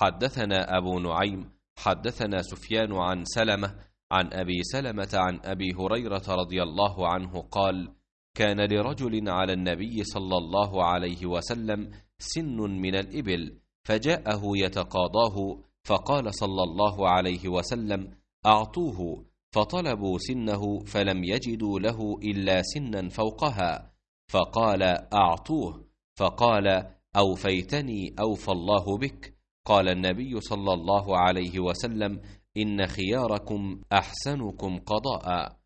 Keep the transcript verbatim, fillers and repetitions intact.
حدثنا أبو نعيم حدثنا سفيان عن سلمة عن أبي سلمة عن أبي هريرة رضي الله عنه قال: كان لرجل على النبي صلى الله عليه وسلم سن من الإبل، فجاءه يتقاضاه، فقال صلى الله عليه وسلم: أعطوه، فطلبوا سنه فلم يجدوا له إلا سنا فوقها، فقال: أعطوه، فقال: أوفيتني أوفى الله بك. قال النبي صلى الله عليه وسلم: إن خياركم أحسنكم قضاء.